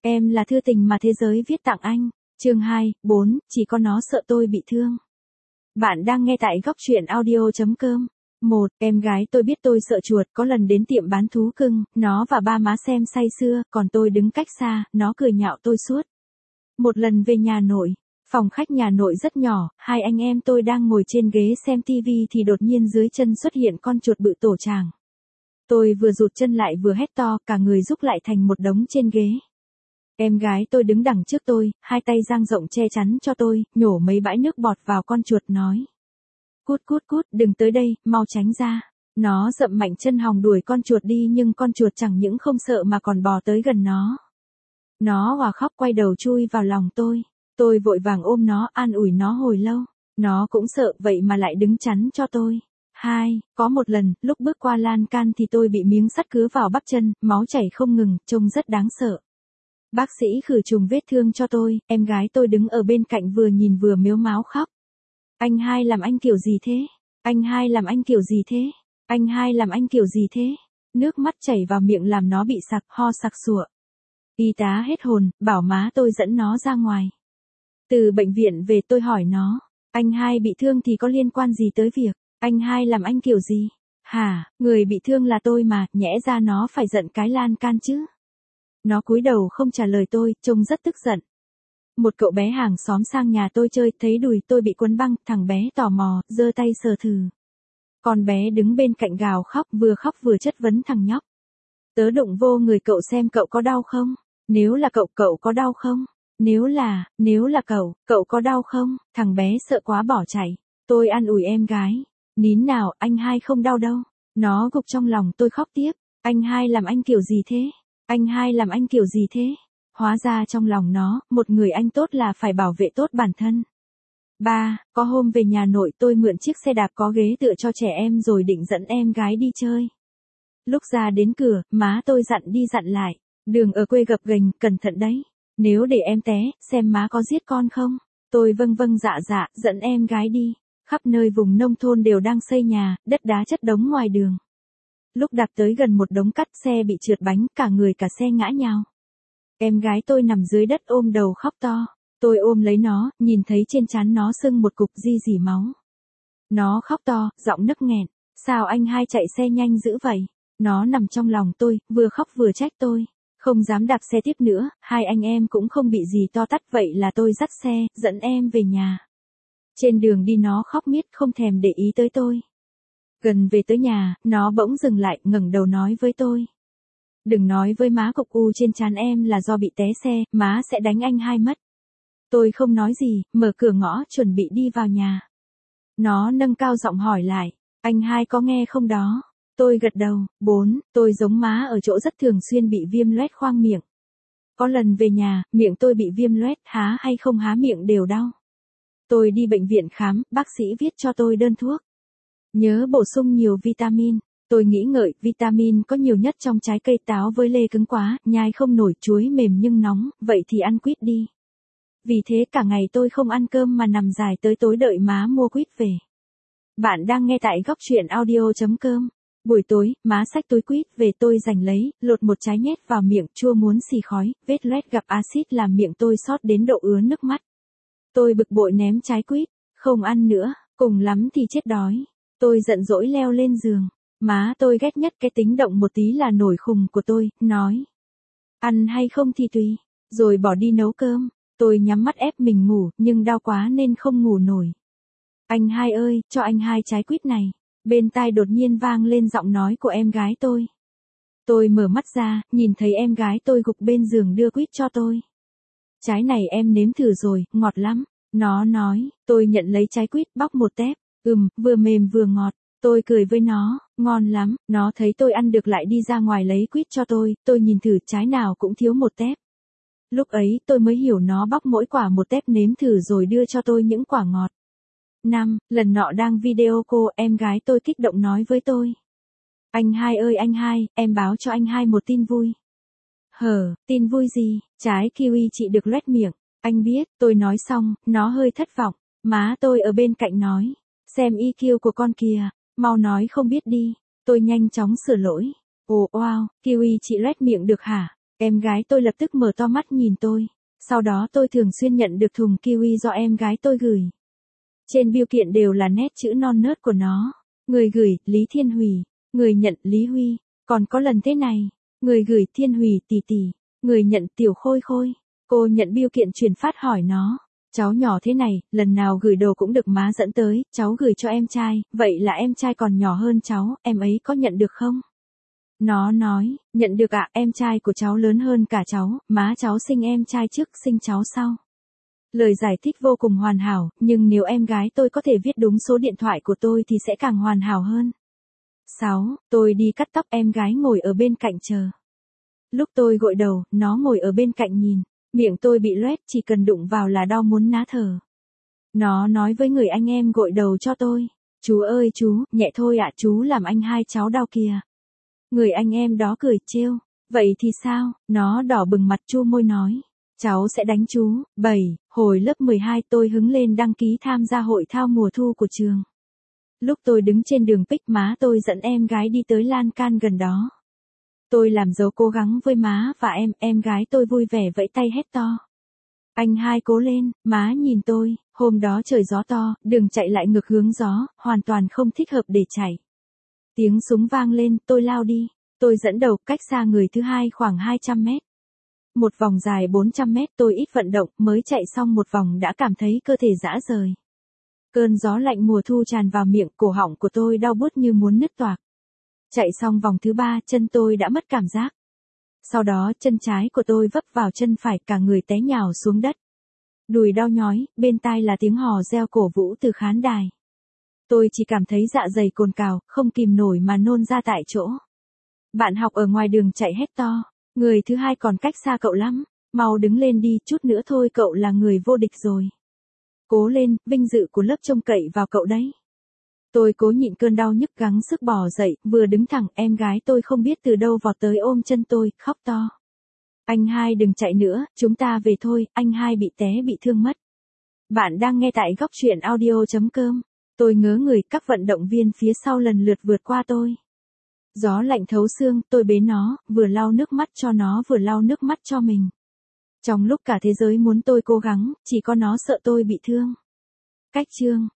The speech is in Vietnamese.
Em là thư tình mà thế giới viết tặng anh. Chương 2, 4, chỉ có nó sợ tôi bị thương. Bạn đang nghe tại góc truyện audio.com. 1. Em gái tôi biết tôi sợ chuột, có lần đến tiệm bán thú cưng, nó và ba má xem say sưa, còn tôi đứng cách xa, nó cười nhạo tôi suốt. Một lần về nhà nội, phòng khách nhà nội rất nhỏ, hai anh em tôi đang ngồi trên ghế xem tivi thì đột nhiên dưới chân xuất hiện con chuột bự tổ tràng. Tôi vừa rụt chân lại vừa hét to, cả người rúc lại thành một đống trên ghế. Em gái tôi đứng đằng trước tôi, hai tay dang rộng che chắn cho tôi, nhổ mấy bãi nước bọt vào con chuột nói. Cút cút cút, đừng tới đây, mau tránh ra. Nó dậm mạnh chân hòng đuổi con chuột đi nhưng con chuột chẳng những không sợ mà còn bò tới gần nó. Nó hòa khóc quay đầu chui vào lòng tôi. Tôi vội vàng ôm nó an ủi nó hồi lâu. Nó cũng sợ vậy mà lại đứng chắn cho tôi. 2. Có một lần, lúc bước qua lan can thì tôi bị miếng sắt cứa vào bắp chân, máu chảy không ngừng, trông rất đáng sợ. Bác sĩ khử trùng vết thương cho tôi, em gái tôi đứng ở bên cạnh vừa nhìn vừa mếu máo khóc. Anh hai làm anh kiểu gì thế? Anh hai làm anh kiểu gì thế? Anh hai làm anh kiểu gì thế? Nước mắt chảy vào miệng làm nó bị sặc, ho sặc sụa. Y tá hết hồn, bảo má tôi dẫn nó ra ngoài. Từ bệnh viện về tôi hỏi nó, anh hai bị thương thì có liên quan gì tới việc, anh hai làm anh kiểu gì? Hả, người bị thương là tôi mà, nhẽ ra nó phải giận cái lan can chứ. Nó cúi đầu không trả lời tôi, trông rất tức giận. Một cậu bé hàng xóm sang nhà tôi chơi, thấy đùi tôi bị quấn băng, thằng bé tò mò, giơ tay sờ thử. Con bé đứng bên cạnh gào khóc vừa chất vấn thằng nhóc. Tớ đụng vô người cậu xem cậu có đau không? Nếu là cậu có đau không? Nếu là cậu có đau không? Thằng bé sợ quá bỏ chạy. Tôi an ủi em gái. Nín nào, anh hai không đau đâu. Nó gục trong lòng tôi khóc tiếp. Anh hai làm anh kiểu gì thế? Anh hai làm anh kiểu gì thế? Hóa ra trong lòng nó, một người anh tốt là phải bảo vệ tốt bản thân. 3. Có hôm về nhà nội tôi mượn chiếc xe đạp có ghế tựa cho trẻ em rồi định dẫn em gái đi chơi. Lúc ra đến cửa, má tôi dặn đi dặn lại. Đường ở quê gập ghềnh, cẩn thận đấy. Nếu để em té, xem má có giết con không? Tôi vâng dạ, dẫn em gái đi. Khắp nơi vùng nông thôn đều đang xây nhà, đất đá chất đống ngoài đường. Lúc đạp tới gần một đống cát xe bị trượt bánh, cả người cả xe ngã nhào. Em gái tôi nằm dưới đất ôm đầu khóc to. Tôi ôm lấy nó, nhìn thấy trên trán nó sưng một cục rỉ máu. Nó khóc to, giọng nấc nghẹn. Sao anh hai chạy xe nhanh dữ vậy? Nó nằm trong lòng tôi, vừa khóc vừa trách tôi. Không dám đạp xe tiếp nữa, hai anh em cũng không bị gì to tát vậy là tôi dắt xe, dẫn em về nhà. Trên đường đi nó khóc miết không thèm để ý tới tôi. Gần về tới nhà, nó bỗng dừng lại, ngẩng đầu nói với tôi. Đừng nói với má cục u trên trán em là do bị té xe, má sẽ đánh anh hai mất. Tôi không nói gì, mở cửa ngõ chuẩn bị đi vào nhà. Nó nâng cao giọng hỏi lại, anh hai có nghe không đó? Tôi gật đầu. 4. Tôi giống má ở chỗ rất thường xuyên bị viêm loét khoang miệng. Có lần về nhà, miệng tôi bị viêm loét, há hay không há miệng đều đau. Tôi đi bệnh viện khám, bác sĩ viết cho tôi đơn thuốc. Nhớ bổ sung nhiều vitamin. Tôi nghĩ ngợi, vitamin có nhiều nhất trong trái cây, táo với lê cứng quá, nhai không nổi, chuối mềm nhưng nóng, vậy thì ăn quýt đi. Vì thế cả ngày tôi không ăn cơm mà nằm dài tới tối đợi má mua quýt về. Bạn đang nghe tại góc truyện audio.com. Buổi tối, má xách túi quýt về tôi giành lấy, lột một trái nhét vào miệng, chua muốn xì khói, vết loét gặp axit làm miệng tôi xót đến độ ứa nước mắt. Tôi bực bội ném trái quýt, không ăn nữa, cùng lắm thì chết đói. Tôi giận dỗi leo lên giường. Má tôi ghét nhất cái tính động một tí là nổi khùng của tôi, nói. Ăn hay không thì tùy, rồi bỏ đi nấu cơm. Tôi nhắm mắt ép mình ngủ, nhưng đau quá nên không ngủ nổi. Anh hai ơi, cho anh hai trái quýt này. Bên tai đột nhiên vang lên giọng nói của em gái tôi. Tôi mở mắt ra, nhìn thấy em gái tôi gục bên giường đưa quýt cho tôi. Trái này em nếm thử rồi, ngọt lắm. Nó nói, tôi nhận lấy trái quýt bóc một tép. Vừa mềm vừa ngọt. Tôi cười với nó, ngon lắm. Nó thấy tôi ăn được lại đi ra ngoài lấy quýt cho tôi nhìn thử trái nào cũng thiếu một tép. Lúc ấy tôi mới hiểu nó bóc mỗi quả một tép nếm thử rồi đưa cho tôi những quả ngọt. 5. Lần nọ đang video call, em gái tôi kích động nói với tôi. Anh hai ơi anh hai, em báo cho anh hai một tin vui. Tin vui gì? Trái kiwi chị được loét miệng. Anh biết, tôi nói xong, nó hơi thất vọng. Má tôi ở bên cạnh nói. Xem EQ của con kìa, mau nói không biết đi. Tôi nhanh chóng sửa lỗi. Ồ wow, kiwi chị loét miệng được hả? Em gái tôi lập tức mở to mắt nhìn tôi. Sau đó tôi thường xuyên nhận được thùng kiwi do em gái tôi gửi. Trên bưu kiện đều là nét chữ non nớt của nó. Người gửi, Lý Thiên Hủy. Người nhận, Lý Huy. Còn có lần thế này. Người gửi, Thiên Hủy tỷ tỷ. Người nhận, Tiểu Khôi Khôi. Cô nhận bưu kiện truyền phát hỏi nó. Cháu nhỏ thế này, lần nào gửi đồ cũng được má dẫn tới, cháu gửi cho em trai, vậy là em trai còn nhỏ hơn cháu, em ấy có nhận được không? Nó nói, nhận được ạ, em trai của cháu lớn hơn cả cháu, má cháu sinh em trai trước, sinh cháu sau. Lời giải thích vô cùng hoàn hảo, nhưng nếu em gái tôi có thể viết đúng số điện thoại của tôi thì sẽ càng hoàn hảo hơn. 6. Tôi đi cắt tóc, em gái ngồi ở bên cạnh chờ. Lúc tôi gội đầu, nó ngồi ở bên cạnh nhìn. Miệng tôi bị loét, chỉ cần đụng vào là đau muốn ná thở. Nó nói với người anh em gội đầu cho tôi. Chú ơi chú, nhẹ thôi ạ, chú làm anh hai cháu đau kìa. Người anh em đó cười trêu. Vậy thì sao? Nó đỏ bừng mặt chu môi nói. Cháu sẽ đánh chú. 7. Hồi lớp 12 tôi hứng lên đăng ký tham gia hội thao mùa thu của trường. Lúc tôi đứng trên đường Pích, má tôi dẫn em gái đi tới lan can gần đó. Tôi làm dấu cố gắng với má và em gái tôi vui vẻ vẫy tay hét to. Anh hai cố lên, má nhìn tôi, hôm đó trời gió to, đường chạy lại ngược hướng gió, hoàn toàn không thích hợp để chạy. Tiếng súng vang lên, tôi lao đi. Tôi dẫn đầu, cách xa người thứ hai khoảng 200 mét. Một vòng dài 400 mét, tôi ít vận động, mới chạy xong một vòng đã cảm thấy cơ thể rã rời. Cơn gió lạnh mùa thu tràn vào miệng, cổ họng của tôi đau buốt như muốn nứt toạc. Chạy xong vòng thứ 3, chân tôi đã mất cảm giác. Sau đó, chân trái của tôi vấp vào chân phải, cả người té nhào xuống đất. Đùi đau nhói, bên tai là tiếng hò reo cổ vũ từ khán đài. Tôi chỉ cảm thấy dạ dày cồn cào, không kìm nổi mà nôn ra tại chỗ. Bạn học ở ngoài đường chạy hét to. Người thứ hai còn cách xa cậu lắm. Mau đứng lên đi, chút nữa thôi cậu là người vô địch rồi. Cố lên, vinh dự của lớp trông cậy vào cậu đấy. Tôi cố nhịn cơn đau nhức gắng sức bò dậy, vừa đứng thẳng, em gái tôi không biết từ đâu vọt tới ôm chân tôi, khóc to. Anh hai đừng chạy nữa, chúng ta về thôi, anh hai bị té bị thương mất. Bạn đang nghe tại góc truyện audio.com. Tôi ngớ người, các vận động viên phía sau lần lượt vượt qua tôi. Gió lạnh thấu xương, tôi bế nó, vừa lau nước mắt cho nó vừa lau nước mắt cho mình. Trong lúc cả thế giới muốn tôi cố gắng, chỉ có nó sợ tôi bị thương. Cách chương